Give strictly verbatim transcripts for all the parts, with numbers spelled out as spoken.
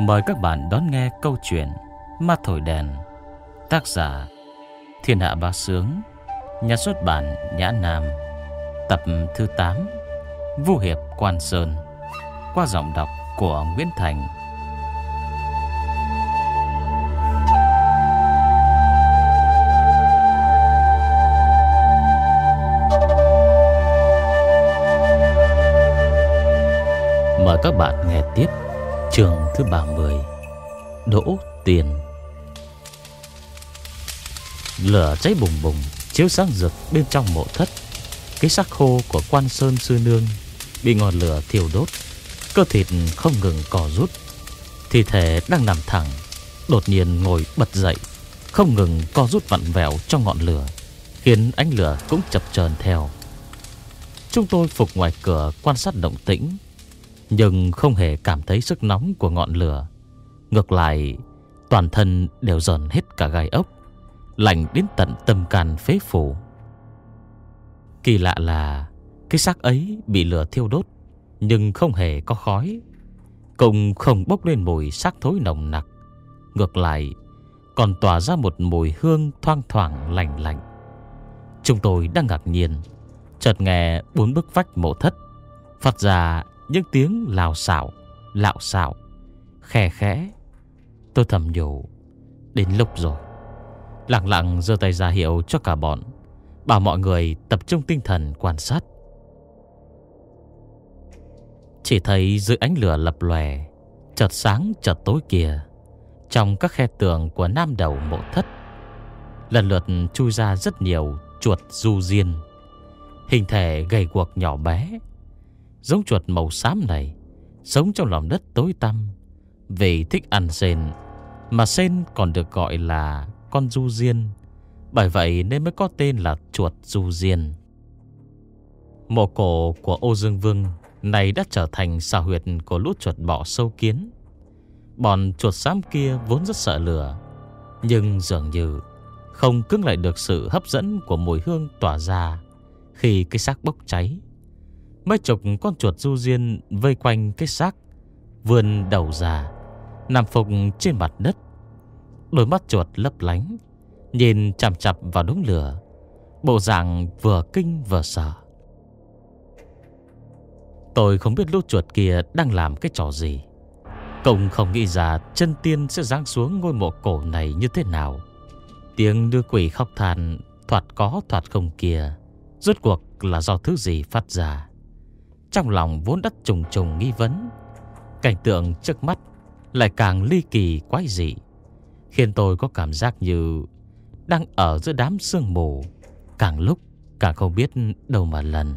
Mời các bạn đón nghe câu chuyện Ma Thổi Đèn. Tác giả Thiên Hạ Bá Sướng, nhà xuất bản Nhã Nam. Tập thứ tám, Vu Hiệp Quan Sơn, qua giọng đọc của Nguyễn Thành. Mời các bạn nghe tiếp chương thứ ba mươi, Đỗ Tiền. Lửa cháy bùng bùng chiếu sáng rực bên trong mộ thất. Cái xác khô của Quan Sơn sư nương bị ngọn lửa thiêu đốt, cơ thịt không ngừng cò rút. Thi thể đang nằm thẳng đột nhiên ngồi bật dậy, không ngừng co rút vặn vẹo trong ngọn lửa, khiến ánh lửa cũng chập chờn theo. Chúng tôi phục ngoài cửa quan sát động tĩnh, nhưng không hề cảm thấy sức nóng của ngọn lửa. Ngược lại, toàn thân đều rờn hết cả gai ốc, lạnh đến tận tâm can phế phủ. Kỳ lạ là cái xác ấy bị lửa thiêu đốt, nhưng không hề có khói, cũng không bốc lên mùi xác thối nồng nặc. Ngược lại, còn tỏa ra một mùi hương thoang thoảng lành lạnh. Chúng tôi đang ngạc nhiên, chợt nghe bốn bức vách mộ thất phát ra những tiếng lào xạo, lạo xạo, khe khẽ. Tôi thầm nhủ, đến lúc rồi. Lặng lặng giơ tay ra hiệu cho cả bọn, bảo mọi người tập trung tinh thần quan sát. Chỉ thấy dưới ánh lửa lập lòe, chợt sáng chợt tối kia, trong các khe tường của nam đầu mộ thất, lần lượt chui ra rất nhiều chuột du diên, hình thể gầy guộc nhỏ bé. Giống chuột màu xám này sống trong lòng đất tối tăm, vì thích ăn sên, mà sên còn được gọi là con du diên, bởi vậy nên mới có tên là chuột du diên. Mộ cổ của Ô Dương Vương này đã trở thành xào huyệt của lũ chuột bọ sâu kiến. Bọn chuột xám kia vốn rất sợ lửa, nhưng dường như không cưỡng lại được sự hấp dẫn của mùi hương tỏa ra khi cái xác bốc cháy. Mấy chục con chuột du diên vây quanh cái xác, vươn đầu ra, nằm phục trên mặt đất. Đôi mắt chuột lấp lánh, nhìn chằm chằm vào đống lửa, bộ dạng vừa kinh vừa sợ. Tôi không biết lũ chuột kia đang làm cái trò gì, cũng không nghĩ ra chân tiên sẽ giáng xuống ngôi mộ cổ này như thế nào. Tiếng đưa quỷ khóc than thoạt có thoạt không kia, rốt cuộc là do thứ gì phát ra? Trong lòng vốn đắt trùng trùng nghi vấn, cảnh tượng trước mắt lại càng ly kỳ quái dị, khiến tôi có cảm giác như đang ở giữa đám sương mù, càng lúc càng không biết đâu mà lần.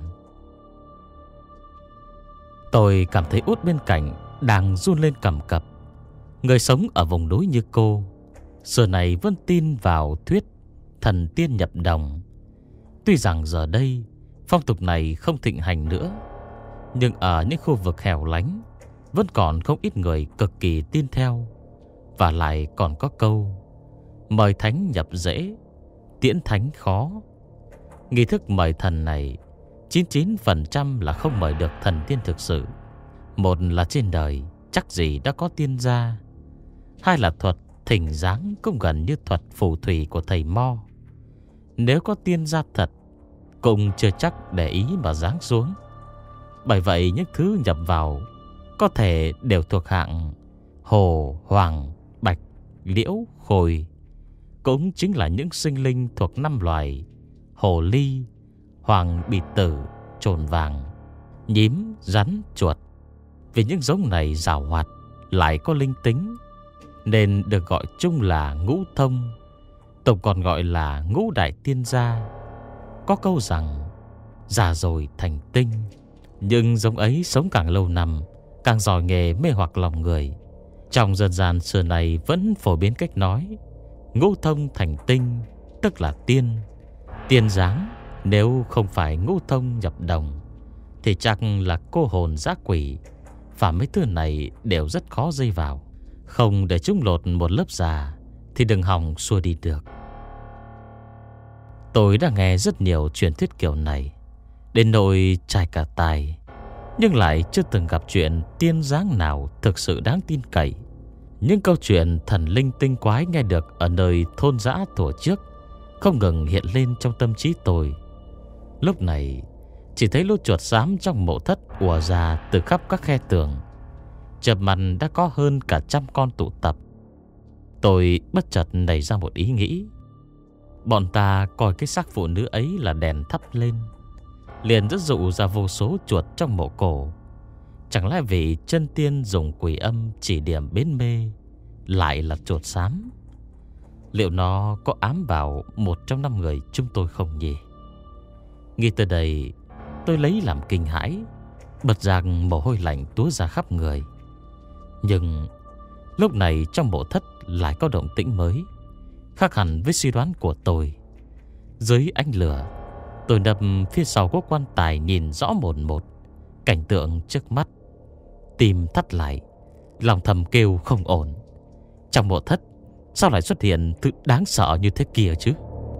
Tôi cảm thấy út bên cạnh đang run lên cầm cập. Người sống ở vùng núi như cô xưa này vẫn tin vào thuyết thần tiên nhập đồng. Tuy rằng giờ đây phong tục này không thịnh hành nữa, nhưng ở những khu vực hẻo lánh vẫn còn không ít người cực kỳ tin theo. Và lại còn có câu mời thánh nhập dễ, tiễn thánh khó. Nghi thức mời thần này chín mươi chín phần trăm là không mời được thần tiên thực sự. Một là trên đời chắc gì đã có tiên gia, hai là thuật thỉnh giáng cũng gần như thuật phù thủy của thầy Mo. Nếu có tiên gia thật, cũng chưa chắc để ý mà giáng xuống. Bởi vậy những thứ nhập vào có thể đều thuộc hạng hồ, hoàng, bạch, liễu, khôi, cũng chính là những sinh linh thuộc năm loài hồ ly, hoàng bịt tử, trồn vàng, nhím, rắn, chuột. Vì những giống này giàu hoạt lại có linh tính, nên được gọi chung là ngũ thông, tục còn gọi là ngũ đại tiên gia. Có câu rằng già rồi thành tinh, nhưng giống ấy sống càng lâu năm càng giỏi nghề mê hoặc lòng người. Trong dân gian xưa này vẫn phổ biến cách nói ngũ thông thành tinh, tức là tiên. Tiên dáng nếu không phải ngũ thông nhập đồng thì chắc là cô hồn dã quỷ, và mấy thứ này đều rất khó dây vào. Không để chúng lột một lớp già thì đừng hòng xua đi được. Tôi đã nghe rất nhiều truyền thuyết kiểu này, đến nỗi chai cả tai, nhưng lại chưa từng gặp chuyện tiên dáng nào thực sự đáng tin cậy. Những câu chuyện thần linh tinh quái nghe được ở nơi thôn dã thuở trước không ngừng hiện lên trong tâm trí tôi. Lúc này chỉ thấy lũ chuột xám trong mộ thất ùa ra từ khắp các khe tường. Chợp mặt đã có hơn cả trăm con tụ tập. Tôi bất chợt nảy ra một ý nghĩ. Bọn ta coi cái xác phụ nữ ấy là đèn thắp lên, liền dẫn dụ ra vô số chuột trong mộ cổ. Chẳng lẽ vị chân tiên dùng quỷ âm chỉ điểm bến mê lại là chuột xám? Liệu nó có ám vào một trong năm người chúng tôi không nhỉ? Nghĩ tới đây, tôi lấy làm kinh hãi, bật giác mồ hôi lạnh túa ra khắp người. Nhưng lúc này trong mộ thất lại có động tĩnh mới, khác hẳn với suy đoán của tôi. Dưới ánh lửa, tôi nấp phía sau của quan tài nhìn rõ mồn một cảnh tượng trước mắt. Tim thắt lại, lòng thầm kêu không ổn. Trong mộ thất sao lại xuất hiện thứ đáng sợ như thế kia chứ?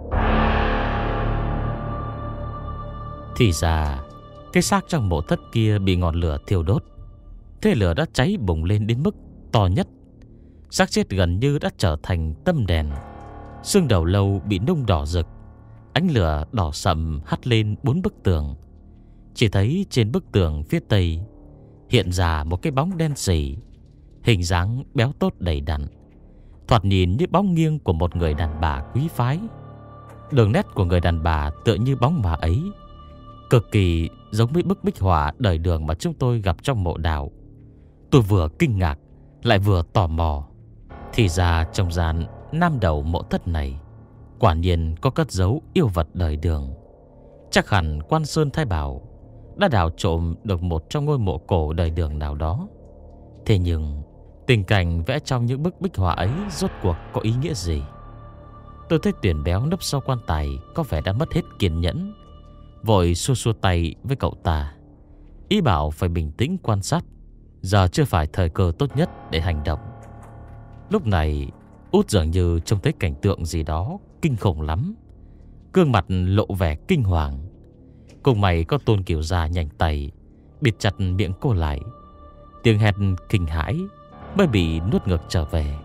Thì ra cái xác trong mộ thất kia bị ngọn lửa thiêu đốt. Thế lửa đã cháy bùng lên đến mức to nhất. Xác chết gần như đã trở thành tâm đèn. Xương đầu lâu bị nung đỏ rực. Ánh lửa đỏ sậm hắt lên bốn bức tường. Chỉ thấy trên bức tường phía tây hiện ra một cái bóng đen sì, hình dáng béo tốt đầy đặn, thoạt nhìn như bóng nghiêng của một người đàn bà quý phái. Đường nét của người đàn bà tựa như bóng ma ấy, cực kỳ giống với bức bích họa đời Đường mà chúng tôi gặp trong mộ đạo. Tôi vừa kinh ngạc lại vừa tò mò. Thì ra trong gian nam đầu mộ thất này quả nhiên có cất giấu yêu vật đời Đường. Chắc hẳn Quan Sơn Thái Bảo đã đào trộm được một trong ngôi mộ cổ đời Đường nào đó. Thế nhưng tình cảnh vẽ trong những bức bích họa ấy rốt cuộc có ý nghĩa gì? Tôi thấy Tuyển béo nấp sau quan tài có vẻ đã mất hết kiên nhẫn, vội xua xua tay với cậu ta, ý bảo phải bình tĩnh quan sát. Giờ chưa phải thời cơ tốt nhất để hành động. Lúc này Út dường như trông thấy cảnh tượng gì đó kinh khủng lắm, gương mặt lộ vẻ kinh hoàng. Cùng mày có Tôn Kiều Gia nhanh tay bịt chặt miệng cô lại. Tiếng hét kinh hãi mới bị nuốt ngược trở về.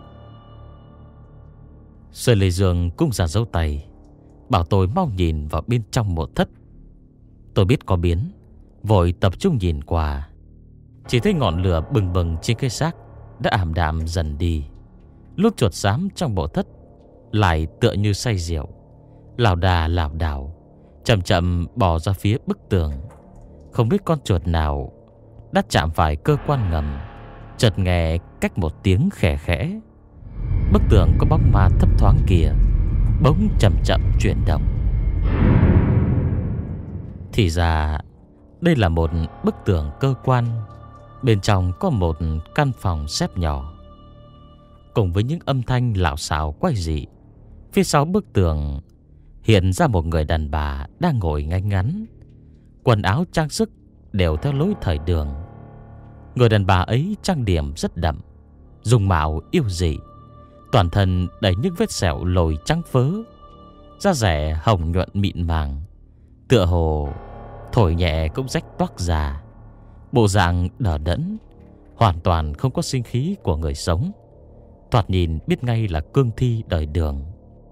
Sơn Lê Dương cũng ra dấu tay, bảo tôi mau nhìn vào bên trong mộ thất. Tôi biết có biến, vội tập trung nhìn qua. Chỉ thấy ngọn lửa bừng bừng trên cái xác đã ảm đạm dần đi. Lút chuột xám trong mộ thất lại tựa như say rượu, lảo đà lảo đảo, chậm chậm bò ra phía bức tường. Không biết con chuột nào đã chạm phải cơ quan ngầm, chợt nghe cách một tiếng khẽ khẽ. Bức tường có bóng ma thấp thoáng kia bỗng chậm chậm chuyển động. Thì ra đây là một bức tường cơ quan. Bên trong có một căn phòng xếp nhỏ, cùng với những âm thanh lạo xạo quái dị. Phía sau bức tường hiện ra một người đàn bà đang ngồi ngay ngắn, quần áo trang sức đều theo lối thời Đường. Người đàn bà ấy trang điểm rất đậm, dùng mạo yêu dị, toàn thân đầy những vết sẹo lồi trắng phớ, da rẻ hồng nhuận mịn màng, tựa hồ thổi nhẹ cũng rách toác ra. Bộ dạng đờ đẫn, hoàn toàn không có sinh khí của người sống, thoạt nhìn biết ngay là cương thi đời Đường.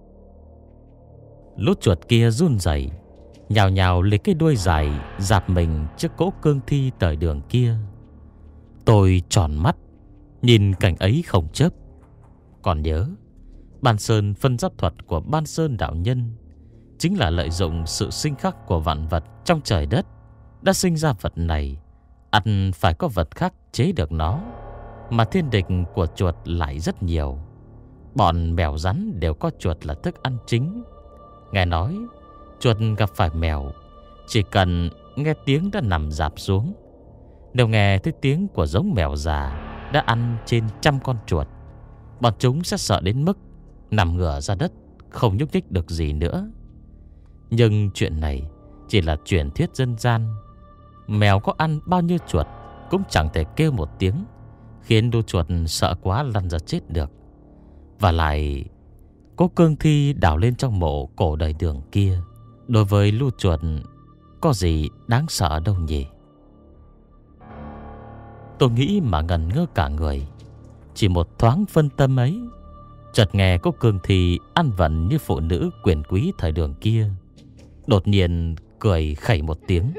Lút chuột kia run rẩy, nhào nhào lấy cái đuôi dài dạp mình trước cỗ cương thi đời Đường kia. Tôi tròn mắt nhìn cảnh ấy không chớp. Còn nhớ Ban Sơn phân giáp thuật của Ban Sơn đạo nhân chính là lợi dụng sự sinh khắc của vạn vật trong trời đất, đã sinh ra vật này, ắt phải có vật khác chế được nó. Mà thiên địch của chuột lại rất nhiều. Bọn mèo rắn đều có chuột là thức ăn chính. Nghe nói chuột gặp phải mèo, chỉ cần nghe tiếng đã nằm rạp xuống. Nếu nghe thấy tiếng của giống mèo già đã ăn trên trăm con chuột, bọn chúng sẽ sợ đến mức nằm ngửa ra đất, không nhúc nhích được gì nữa. Nhưng chuyện này chỉ là truyền thuyết dân gian. Mèo có ăn bao nhiêu chuột cũng chẳng thể kêu một tiếng, khiến đôi chuột sợ quá lăn ra chết được. Và lại có cương thi đào lên trong mộ cổ đời Đường kia, đối với lũ chuột có gì đáng sợ đâu nhỉ? Tôi nghĩ mà ngần ngơ cả người. Chỉ một thoáng phân tâm ấy, chợt nghe có cương thi ăn vận như phụ nữ quyền quý thời đường kia đột nhiên cười khẩy một tiếng,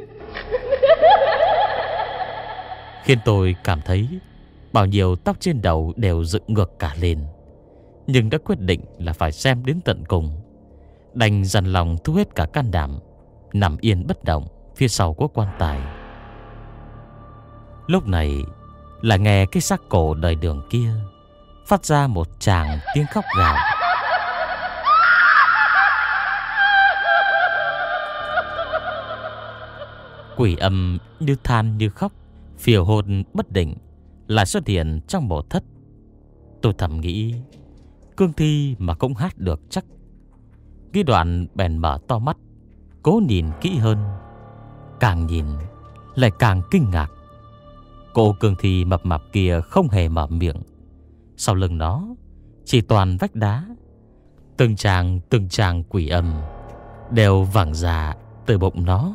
khiến tôi cảm thấy bao nhiêu tóc trên đầu đều dựng ngược cả lên. Nhưng đã quyết định là phải xem đến tận cùng, đành dằn lòng thu hết cả can đảm, nằm yên bất động phía sau của quan tài. Lúc này là nghe cái xác cổ đời đường kia phát ra một tràng tiếng khóc gào. Quỷ âm như than như khóc, phiêu hồn bất định lại xuất hiện trong mộ thất. Tôi thầm nghĩ, cương thi mà cũng hát được chắc. Cái đoạn bèn mở to mắt, cố nhìn kỹ hơn. Càng nhìn lại càng kinh ngạc. Cô cương thi mập mạp kia không hề mở miệng. Sau lưng nó chỉ toàn vách đá. Từng tràng từng tràng quỷ âm đều vẳng ra từ bụng nó.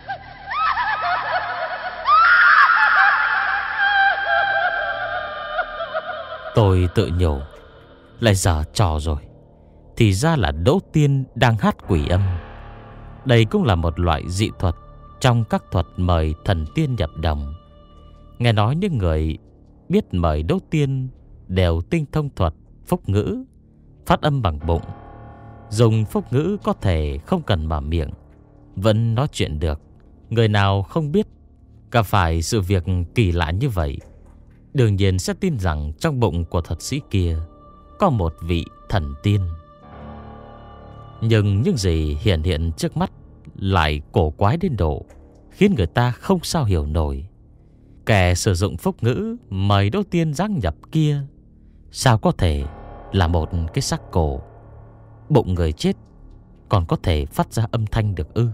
Tôi tự nhủ, lại giở trò rồi. Thì ra là Đỗ Tiên đang hát quỷ âm. Đây cũng là một loại dị thuật trong các thuật mời thần tiên nhập đồng. Nghe nói những người biết mời Đỗ Tiên đều tinh thông thuật phúc ngữ, phát âm bằng bụng. Dùng phúc ngữ có thể không cần mở miệng, vẫn nói chuyện được. Người nào không biết gặp phải sự việc kỳ lạ như vậy, đương nhiên sẽ tin rằng trong bụng của thuật sĩ kia có một vị thần tiên. Nhưng những gì hiện hiện trước mắt lại cổ quái đến độ khiến người ta không sao hiểu nổi. Kẻ sử dụng phúc ngữ mời Đỗ Tiên giáng nhập kia sao có thể là một cái xác cổ? Bụng người chết còn có thể phát ra âm thanh được ư?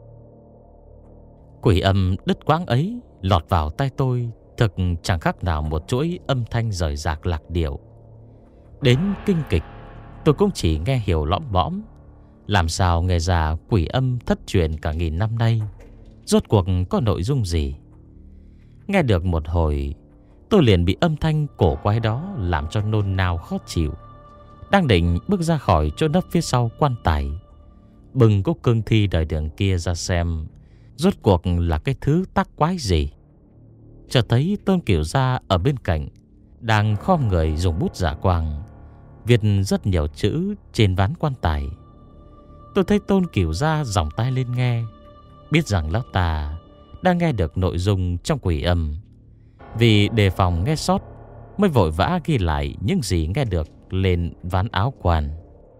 Quỷ âm đứt quãng ấy lọt vào tai tôi thực chẳng khác nào một chuỗi âm thanh rời rạc lạc điệu. Đến kinh kịch tôi cũng chỉ nghe hiểu lõm bõm. Làm sao nghe ra quỷ âm thất truyền cả nghìn năm nay rốt cuộc có nội dung gì? Nghe được một hồi, tôi liền bị âm thanh cổ quái đó làm cho nôn nao khó chịu. Đang định bước ra khỏi chỗ nấp phía sau quan tài, bừng cúc cương thi đời đường kia ra xem rốt cuộc là cái thứ tác quái gì. Chợt thấy Tôn Kiểu Gia ở bên cạnh đang khom người dùng bút dạ quang viết rất nhiều chữ trên ván quan tài. Tôi thấy Tôn Kiểu Gia giỏng tai lên nghe, biết rằng lão ta đang nghe được nội dung trong quỷ âm. Vì đề phòng nghe sót, mới vội vã ghi lại những gì nghe được lên ván áo quan.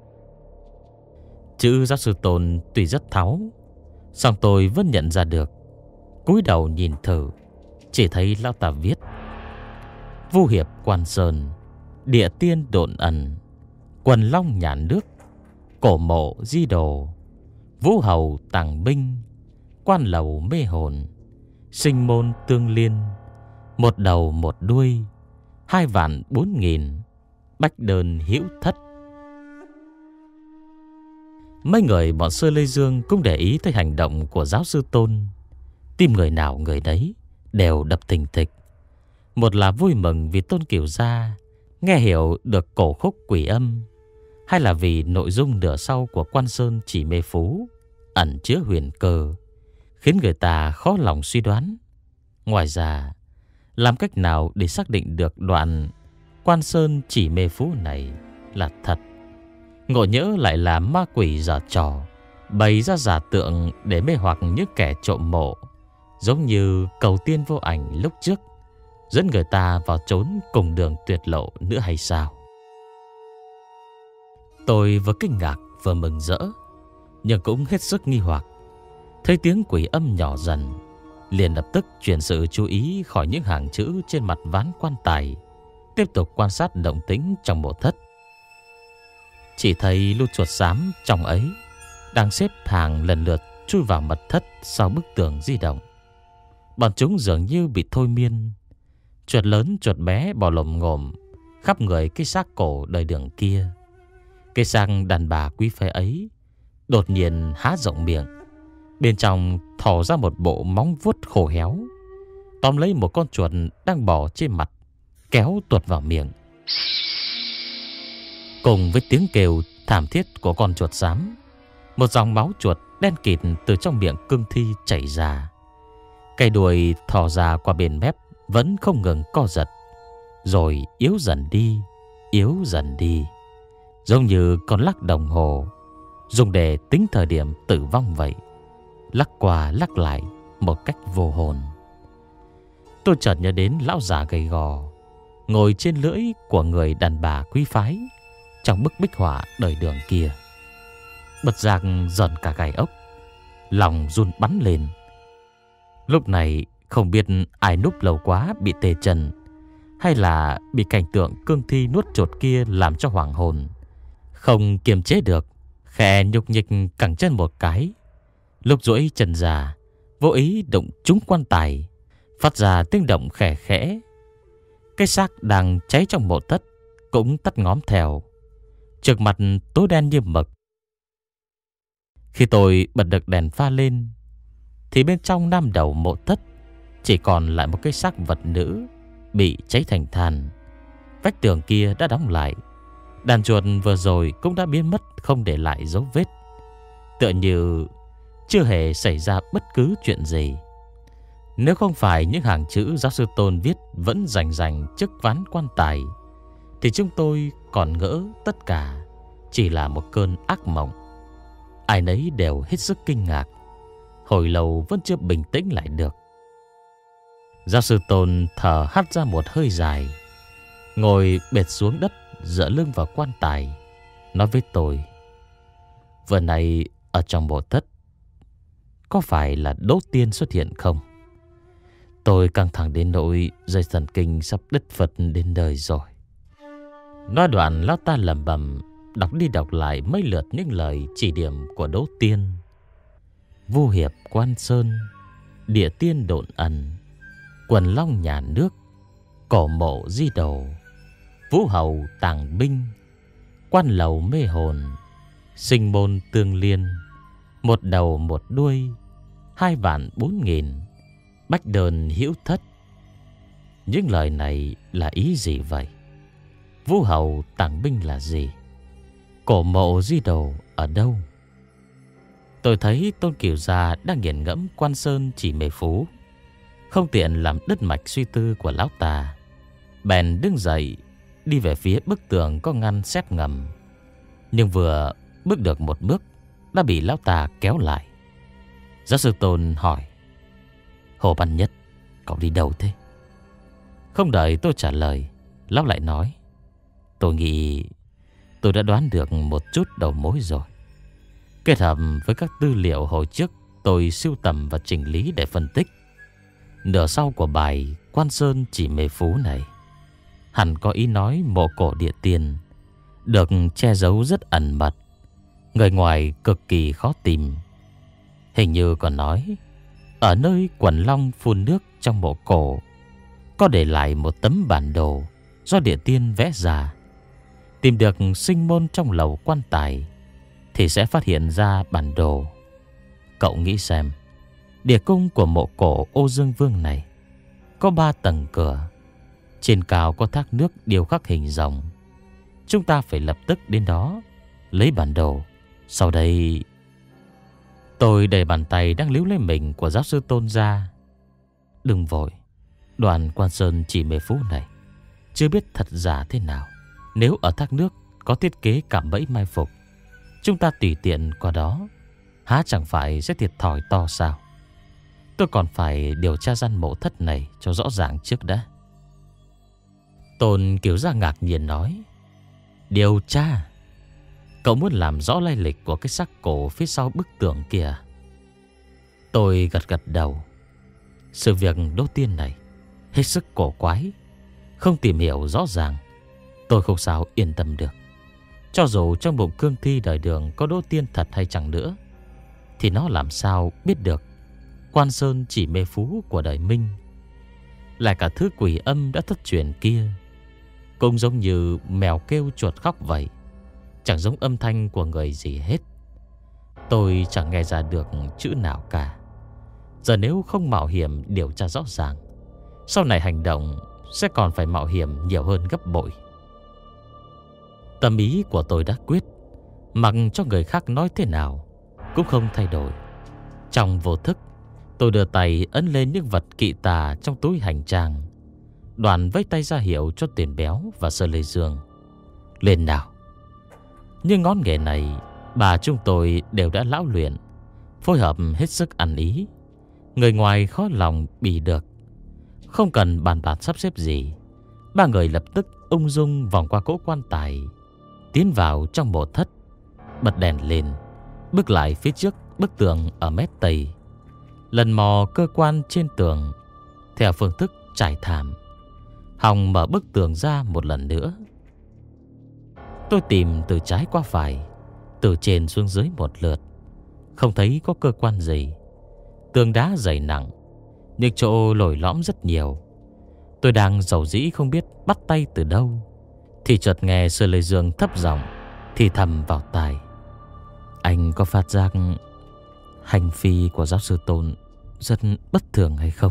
Chữ giáo sư Tôn tuy rất tháo, song tôi vẫn nhận ra được. Cúi đầu nhìn thử, chỉ thấy lão ta viết: Vu hiệp Quan Sơn, địa tiên độn ẩn, quần long nhàn nước, cổ mộ di đồ, vũ hầu tàng binh, quan lầu mê hồn, sinh môn tương liên, một đầu một đuôi, hai vạn bốn nghìn, bách đơn hữu thất. Mấy người bọn Sơ Lê Dương cũng để ý tới hành động của giáo sư Tôn. Tim người nào người đấy đều đập thình thịch. Một là vui mừng vì Tôn Kiểu Gia nghe hiểu được cổ khúc quỷ âm, hay là vì nội dung nửa sau của Quan Sơn Chỉ Mê Phú ẩn chứa huyền cơ, khiến người ta khó lòng suy đoán. Ngoài ra, làm cách nào để xác định được đoạn Quan Sơn Chỉ Mê Phú này là thật? Ngộ nhỡ lại là ma quỷ giở trò, bày ra giả tượng để mê hoặc những kẻ trộm mộ, giống như Cầu Tiên Vô Ảnh lúc trước, dẫn người ta vào trốn cùng đường tuyệt lộ nữa hay sao? Tôi vừa kinh ngạc vừa mừng rỡ, nhưng cũng hết sức nghi hoặc. Thấy tiếng quỷ âm nhỏ dần, liền lập tức chuyển sự chú ý khỏi những hàng chữ trên mặt ván quan tài, tiếp tục quan sát động tĩnh trong mộ thất. Chỉ thấy lũ chuột xám trong ấy đang xếp hàng lần lượt chui vào mật thất sau bức tường di động. Bọn chúng dường như bị thôi miên. Chuột lớn chuột bé bò lồm ngồm khắp người cái xác cổ đời đường kia. Cái xác đàn bà quý phái ấy đột nhiên há rộng miệng, bên trong thò ra một bộ móng vuốt khô héo, tóm lấy một con chuột đang bò trên mặt, kéo tuột vào miệng, Cùng với tiếng kêu thảm thiết của con chuột xám, một dòng máu chuột đen kịt từ trong miệng cương thi chảy ra. Cây đuôi thò ra qua bên mép vẫn không ngừng co giật, rồi yếu dần đi, yếu dần đi, giống như con lắc đồng hồ dùng để tính thời điểm tử vong vậy, lắc qua lắc lại một cách vô hồn. Tôi chợt nhớ đến lão già gầy gò ngồi trên lưỡi của người đàn bà quý phái trong bức bích họa đời Đường kia. Bật giác giận cả gai ốc, lòng run bắn lên. Lúc này không biết ai núp lâu quá bị tê chân, hay là bị cảnh tượng cương thi nuốt chuột kia làm cho hoảng hồn, không kiềm chế được, khẽ nhục nhịch cẳng chân một cái. Lúc duỗi chân ra, vô ý đụng trúng quan tài, phát ra tiếng động khẽ khẽ. Cái xác đang cháy trong mộ thất cũng tắt ngóm theo, trước mặt tối đen như mực. Khi tôi bật được đèn pha lên, thì bên trong nam đầu mộ thất chỉ còn lại một cái xác vật nữ bị cháy thành than. Vách tường kia đã đóng lại, đàn chuột vừa rồi cũng đã biến mất không để lại dấu vết, tựa như chưa hề xảy ra bất cứ chuyện gì. Nếu không phải những hàng chữ giáo sư Tôn viết vẫn rành rành trước ván quan tài, thì chúng tôi còn ngỡ tất cả chỉ là một cơn ác mộng. Ai nấy đều hết sức kinh ngạc, hồi lâu vẫn chưa bình tĩnh lại được. Giáo sư Tôn thở hắt ra một hơi dài, ngồi bệt xuống đất, dựa lưng vào quan tài, nói với tôi: "Vừa nãy ở trong mộ thất, có phải là Đỗ Tiên xuất hiện không?" Tôi căng thẳng đến nỗi dây thần kinh sắp đứt phật đến đời rồi. Nói đoạn, lão ta lẩm bẩm đọc đi đọc lại mấy lượt những lời chỉ điểm của Đỗ Tiên: "Vu hiệp quan sơn, địa tiên độn ẩn, quần long nhà nước, cổ mộ di đầu, vũ hầu tàng binh, quan lầu mê hồn, sinh môn tương liên, một đầu một đuôi, hai vạn bốn nghìn, bách đơn hữu thất." Những lời này là ý gì vậy? Vũ hầu tàng binh là gì? Cổ mộ di đầu ở đâu? Tôi thấy Tôn Cửu Gia đang nghiền ngẫm Quan Sơn Chỉ Mê Phú, không tiện làm đứt mạch suy tư của lão ta, bèn đứng dậy đi về phía bức tường có ngăn xếp ngầm. Nhưng vừa bước được một bước đã bị lão ta kéo lại. Giáo sư Tôn hỏi: "Hồ Văn Nhất, cậu đi đâu thế?" Không đợi tôi trả lời, lão lại nói: "Tôi nghĩ tôi đã đoán được một chút đầu mối rồi. Kết hợp với các tư liệu hồi trước tôi sưu tầm và chỉnh lý để phân tích, nửa sau của bài Quan Sơn Chỉ Mê Phú này hẳn có ý nói mộ cổ địa tiên được che giấu rất ẩn mật, người ngoài cực kỳ khó tìm. Hình như còn nói ở nơi quần long phun nước trong mộ cổ có để lại một tấm bản đồ do địa tiên vẽ ra. Tìm được sinh môn trong lầu quan tài thì sẽ phát hiện ra bản đồ. Cậu nghĩ xem, địa cung của mộ cổ Ô Dương Vương này có ba tầng cửa, trên cao có thác nước điêu khắc hình rồng. Chúng ta phải lập tức đến đó lấy bản đồ. Sau đây..." Tôi đẩy bàn tay đang líu lấy mình của giáo sư Tôn ra. "Đừng vội, đoàn Quan Sơn Chỉ Mê Phú này chưa biết thật giả thế nào. Nếu ở thác nước có thiết kế cạm bẫy mai phục, chúng ta tùy tiện qua đó, há chẳng phải sẽ thiệt thòi to sao? Tôi còn phải điều tra gian mộ thất này cho rõ ràng trước đã." Tôn Kiều Gia ngạc nhiên nói: "Điều tra? Cậu muốn làm rõ lai lịch của cái xác cổ phía sau bức tường kìa?" Tôi gật gật đầu. Sự việc Đỗ Tiên này hết sức cổ quái, không tìm hiểu rõ ràng, tôi không sao yên tâm được. Cho dù trong bụng cương thi đời Đường có Đỗ Tiên thật hay chẳng nữa, thì nó làm sao biết được Quan Sơn Chỉ Mê Phú của đời Minh? Lại cả thứ quỷ âm đã thất truyền kia cũng giống như mèo kêu chuột khóc vậy, chẳng giống âm thanh của người gì hết. Tôi chẳng nghe ra được chữ nào cả. Giờ nếu không mạo hiểm điều tra rõ ràng, sau này hành động sẽ còn phải mạo hiểm nhiều hơn gấp bội. Tâm ý của tôi đã quyết, mặc cho người khác nói thế nào cũng không thay đổi. Trong vô thức, tôi đưa tay ấn lên những vật kỵ tà trong túi hành trang. Đoàn vẫy tay ra hiệu cho Tiền Béo và Sơ Lê Dương. Lên nào. Nhưng ngón nghề này bà chúng tôi đều đã lão luyện, phối hợp hết sức ăn ý. Người ngoài khó lòng bì được. Không cần bàn bạc sắp xếp gì, ba người lập tức ung dung vòng qua cỗ quan tài, tiến vào trong mộ thất, bật đèn lên, bước lại phía trước bức tường ở mép tây, lần mò cơ quan trên tường theo phương thức trải thảm, hòng mở bức tường ra một lần nữa. Tôi tìm từ trái qua phải, từ trên xuống dưới một lượt, không thấy có cơ quan gì. Tường đá dày nặng, nhưng chỗ lồi lõm rất nhiều. Tôi đang dầu dĩ không biết bắt tay từ đâu, thì chợt nghe Sơ Lê Dương thấp giọng thì thầm vào tai. Anh có phát giác hành vi của giáo sư Tôn rất bất thường hay không?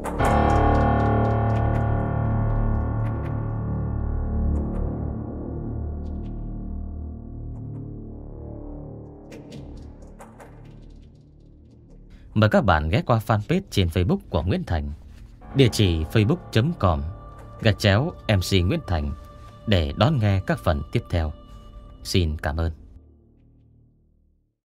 Mời các bạn ghé qua fanpage trên Facebook của Nguyễn Thành, địa chỉ facebook chấm com gạch chéo em xê Nguyễn Thành để đón nghe các phần tiếp theo. Xin cảm ơn.